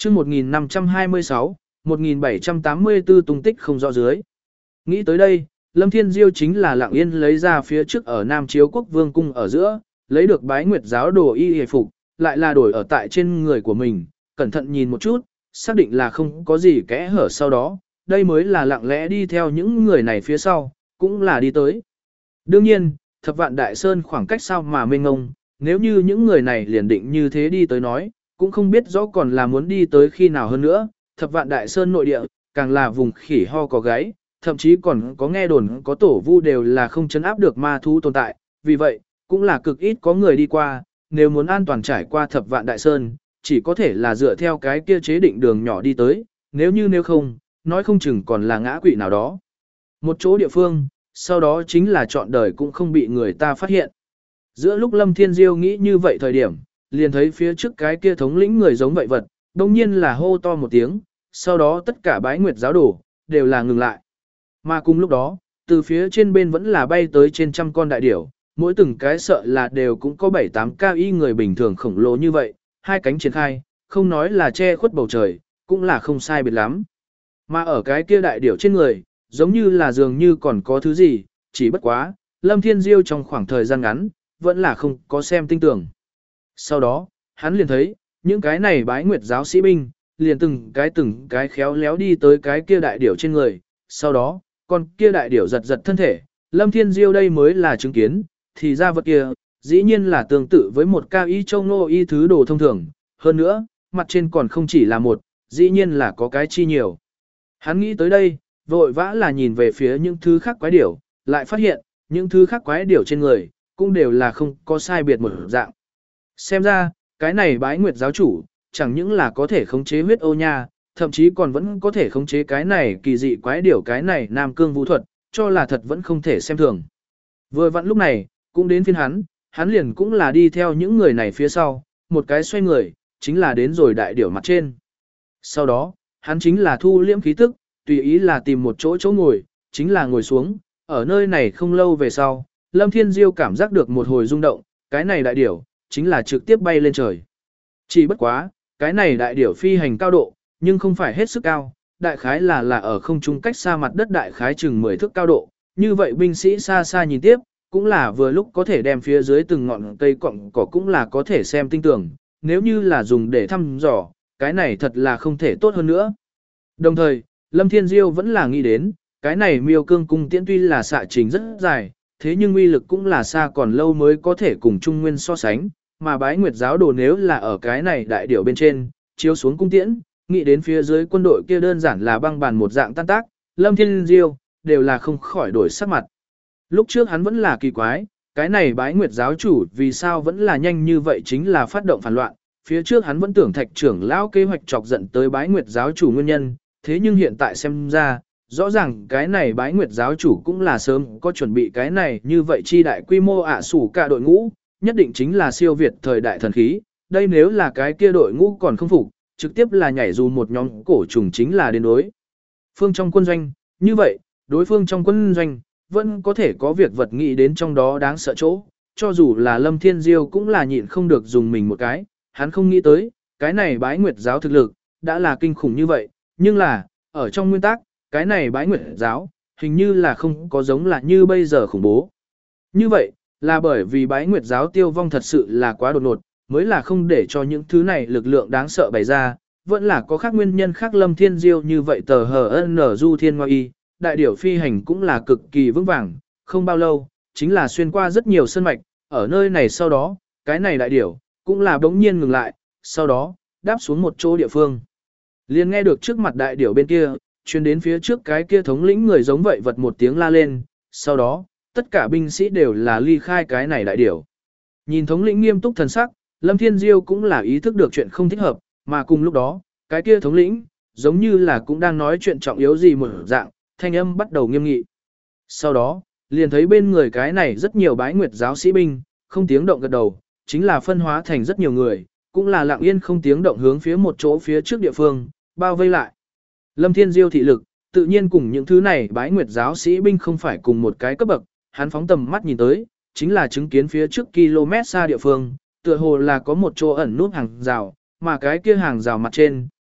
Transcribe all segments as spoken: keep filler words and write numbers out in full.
chương một nghìn năm trăm hai mươi sáu, một nghìn bảy trăm tám mươi tư tung tích không rõ dưới. Nghĩ tới đây, Lâm Thiên Diêu chính là lặng yên lấy ra phía trước ở Nam Chiếu Quốc Vương Cung ở giữa, lấy được bái nguyệt giáo đồ y hề phục, lại là đổi ở tại trên người của mình, cẩn thận nhìn một chút, xác định là không có gì kẽ hở sau đó, đây mới là lặng lẽ đi theo những người này phía sau, cũng là đi tới. Đương nhiên, thập vạn đại sơn khoảng cách sao mà mênh ngông, nếu như những người này liền định như thế đi tới nói, cũng không biết rõ còn là muốn đi tới khi nào hơn nữa, thập vạn đại sơn nội địa, càng là vùng khỉ ho có gáy, thậm chí còn có nghe đồn có tổ vu đều là không chấn áp được ma thú tồn tại, vì vậy, cũng là cực ít có người đi qua, nếu muốn an toàn trải qua thập vạn đại sơn, chỉ có thể là dựa theo cái kia chế định đường nhỏ đi tới, nếu như nếu không, nói không chừng còn là ngã quỵ nào đó. Một chỗ địa phương, sau đó chính là trọn đời cũng không bị người ta phát hiện. Giữa lúc Lâm Thiên Diêu nghĩ như vậy thời điểm, liền thấy phía trước cái kia thống lĩnh người giống vậy vật, đồng nhiên là hô to một tiếng, sau đó tất cả bái nguyệt giáo đồ, đều là ngừng lại. Mà cùng lúc đó, từ phía trên bên vẫn là bay tới trên trăm con đại điểu, mỗi từng cái sợ là đều cũng có bảy tám cao y người bình thường khổng lồ như vậy, hai cánh triển khai, không nói là che khuất bầu trời, cũng là không sai biệt lắm. Mà ở cái kia đại điểu trên người, giống như là dường như còn có thứ gì, chỉ bất quá, Lâm Thiên Diêu trong khoảng thời gian ngắn, vẫn là không có xem tinh tưởng. Sau đó, hắn liền thấy, những cái này bái nguyệt giáo sĩ binh, liền từng cái từng cái khéo léo đi tới cái kia đại điểu trên người, sau đó, con kia đại điểu giật giật thân thể, Lâm Thiên Diêu đây mới là chứng kiến, thì ra vật kia, dĩ nhiên là tương tự với một cao y châu nô y thứ đồ thông thường, hơn nữa, mặt trên còn không chỉ là một, dĩ nhiên là có cái chi nhiều. Hắn nghĩ tới đây, vội vã là nhìn về phía những thứ khác quái điểu, lại phát hiện, những thứ khác quái điểu trên người, cũng đều là không có sai biệt một dạng. Xem ra, cái này bái nguyệt giáo chủ, chẳng những là có thể khống chế huyết ô nha, thậm chí còn vẫn có thể khống chế cái này kỳ dị quái điểu cái này nam cương vũ thuật, cho là thật vẫn không thể xem thường. Vừa vặn lúc này, cũng đến phiên hắn, hắn liền cũng là đi theo những người này phía sau, một cái xoay người, chính là đến rồi đại điểu mặt trên. Sau đó, hắn chính là thu liễm khí tức, tùy ý là tìm một chỗ chỗ ngồi, chính là ngồi xuống, ở nơi này không lâu về sau, Lâm Thiên Diêu cảm giác được một hồi rung động, cái này đại điểu, chính là trực tiếp bay lên trời. Chỉ bất quá, cái này đại điểu phi hành cao độ, nhưng không phải hết sức cao, đại khái là là ở không trung cách xa mặt đất đại khái chừng mười thước cao độ, như vậy binh sĩ xa xa nhìn tiếp, cũng là vừa lúc có thể đem phía dưới từng ngọn cây cọng cỏ cũng là có thể xem tinh tường, nếu như là dùng để thăm dò, cái này thật là không thể tốt hơn nữa. Đồng thời, Lâm Thiên Diêu vẫn là nghĩ đến, cái này miêu cương cung tiễn tuy là xạ trình rất dài, thế nhưng uy lực cũng là xa còn lâu mới có thể cùng Trung Nguyên so sánh, mà bái nguyệt giáo đồ nếu là ở cái này đại điểu bên trên, chiếu xuống cung tiễn, nghĩ đến phía dưới quân đội kia đơn giản là băng bàn một dạng tan tác, Lâm Thiên Diêu, đều là không khỏi đổi sắc mặt. Lúc trước hắn vẫn là kỳ quái, cái này bái nguyệt giáo chủ vì sao vẫn là nhanh như vậy chính là phát động phản loạn, phía trước hắn vẫn tưởng thạch trưởng lão kế hoạch chọc giận tới bái nguyệt giáo chủ nguyên nhân, thế nhưng hiện tại xem ra, rõ ràng cái này bái nguyệt giáo chủ cũng là sớm có chuẩn bị cái này như vậy chi đại quy mô ạ à sủ cả đội ngũ, nhất định chính là siêu việt thời đại thần khí, đây nếu là cái kia đội ngũ còn không phục, trực tiếp là nhảy dù một nhóm cổ trùng chính là đến đối. Phương trong quân doanh, như vậy, đối phương trong quân doanh, vẫn có thể có việc vật nghĩ đến trong đó đáng sợ chỗ, cho dù là Lâm Thiên Diêu cũng là nhịn không được dùng mình một cái, hắn không nghĩ tới, cái này bái nguyệt giáo thực lực, đã là kinh khủng như vậy, nhưng là, ở trong nguyên tắc, cái này bái nguyệt giáo, hình như là không có giống là như bây giờ khủng bố. Như vậy, là bởi vì bái nguyệt giáo tiêu vong thật sự là quá đột ngột, mới là không để cho những thứ này lực lượng đáng sợ bày ra, vẫn là có khác nguyên nhân khác. Lâm Thiên Diêu như vậy tờ hờ nở du thiên ngoại y, đại điểu phi hành cũng là cực kỳ vững vàng, không bao lâu, chính là xuyên qua rất nhiều sơn mạch, ở nơi này sau đó, cái này đại điểu, cũng là bỗng nhiên ngừng lại, sau đó, đáp xuống một chỗ địa phương. Liền nghe được trước mặt đại điểu bên kia, truyền đến phía trước cái kia thống lĩnh người giống vậy vật một tiếng la lên, sau đó, tất cả binh sĩ đều là ly khai cái này đại điểu. Nhìn thống lĩnh nghiêm túc thần sắc, Lâm Thiên Diêu cũng là ý thức được chuyện không thích hợp, mà cùng lúc đó, cái kia thống lĩnh, giống như là cũng đang nói chuyện trọng yếu gì một dạng, thanh âm bắt đầu nghiêm nghị. Sau đó, liền thấy bên người cái này rất nhiều bái nguyệt giáo sĩ binh, không tiếng động gật đầu, chính là phân hóa thành rất nhiều người, cũng là lặng yên không tiếng động hướng phía một chỗ phía trước địa phương, bao vây lại. Lâm Thiên Diêu thị lực, tự nhiên cùng những thứ này bái nguyệt giáo sĩ binh không phải cùng một cái cấp bậc, hắn phóng tầm mắt nhìn tới, chính là chứng kiến phía trước km xa địa phương, tựa hồ là có một chỗ ẩn nút hàng rào, mà cái kia hàng rào mặt trên,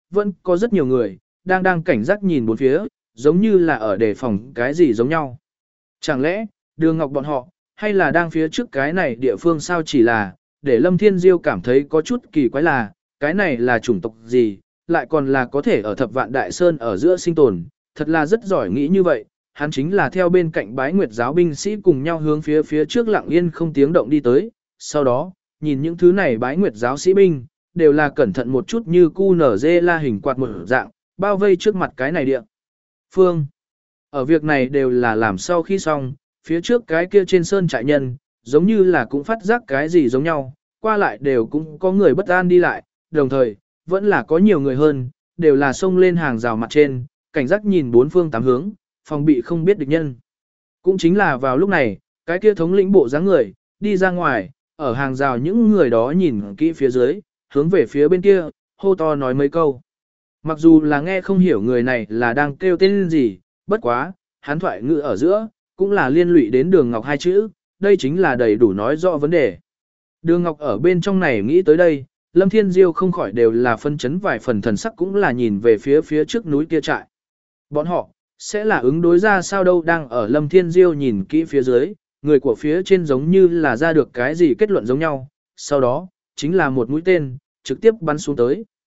vẫn có rất nhiều người, đang đang cảnh giác nhìn bốn phía, giống như là ở đề phòng cái gì giống nhau. Chẳng lẽ, Đường Ngọc bọn họ, hay là đang phía trước cái này địa phương sao chỉ là, để Lâm Thiên Diêu cảm thấy có chút kỳ quái là, cái này là chủng tộc gì, lại còn là có thể ở thập vạn đại sơn ở giữa sinh tồn, thật là rất giỏi nghĩ như vậy, hắn chính là theo bên cạnh bái nguyệt giáo binh sĩ cùng nhau hướng phía phía trước lặng yên không tiếng động đi tới, sau đó, nhìn những thứ này bái nguyệt giáo sĩ binh, đều là cẩn thận một chút như cu nở dê la hình quạt một dạng, bao vây trước mặt cái này địa. Phương, ở việc này đều là làm sau khi xong, phía trước cái kia trên sơn trại nhân, giống như là cũng phát giác cái gì giống nhau, qua lại đều cũng có người bất an đi lại, đồng thời, vẫn là có nhiều người hơn, đều là xông lên hàng rào mặt trên, cảnh giác nhìn bốn phương tám hướng, phòng bị không biết địch nhân. Cũng chính là vào lúc này, cái kia thống lĩnh bộ dáng người, đi ra ngoài, ở hàng rào những người đó nhìn kỹ phía dưới, hướng về phía bên kia, hô to nói mấy câu. Mặc dù là nghe không hiểu người này là đang kêu tên gì, bất quá, hắn thoại ngữ ở giữa, cũng là liên lụy đến Đường Ngọc hai chữ, đây chính là đầy đủ nói rõ vấn đề. Đường Ngọc ở bên trong này nghĩ tới đây, Lâm Thiên Diêu không khỏi đều là phân chấn vài phần thần sắc cũng là nhìn về phía phía trước núi kia trại. Bọn họ, sẽ là ứng đối ra sao đâu đang ở Lâm Thiên Diêu nhìn kỹ phía dưới, người của phía trên giống như là ra được cái gì kết luận giống nhau, sau đó, chính là một mũi tên, trực tiếp bắn xuống tới.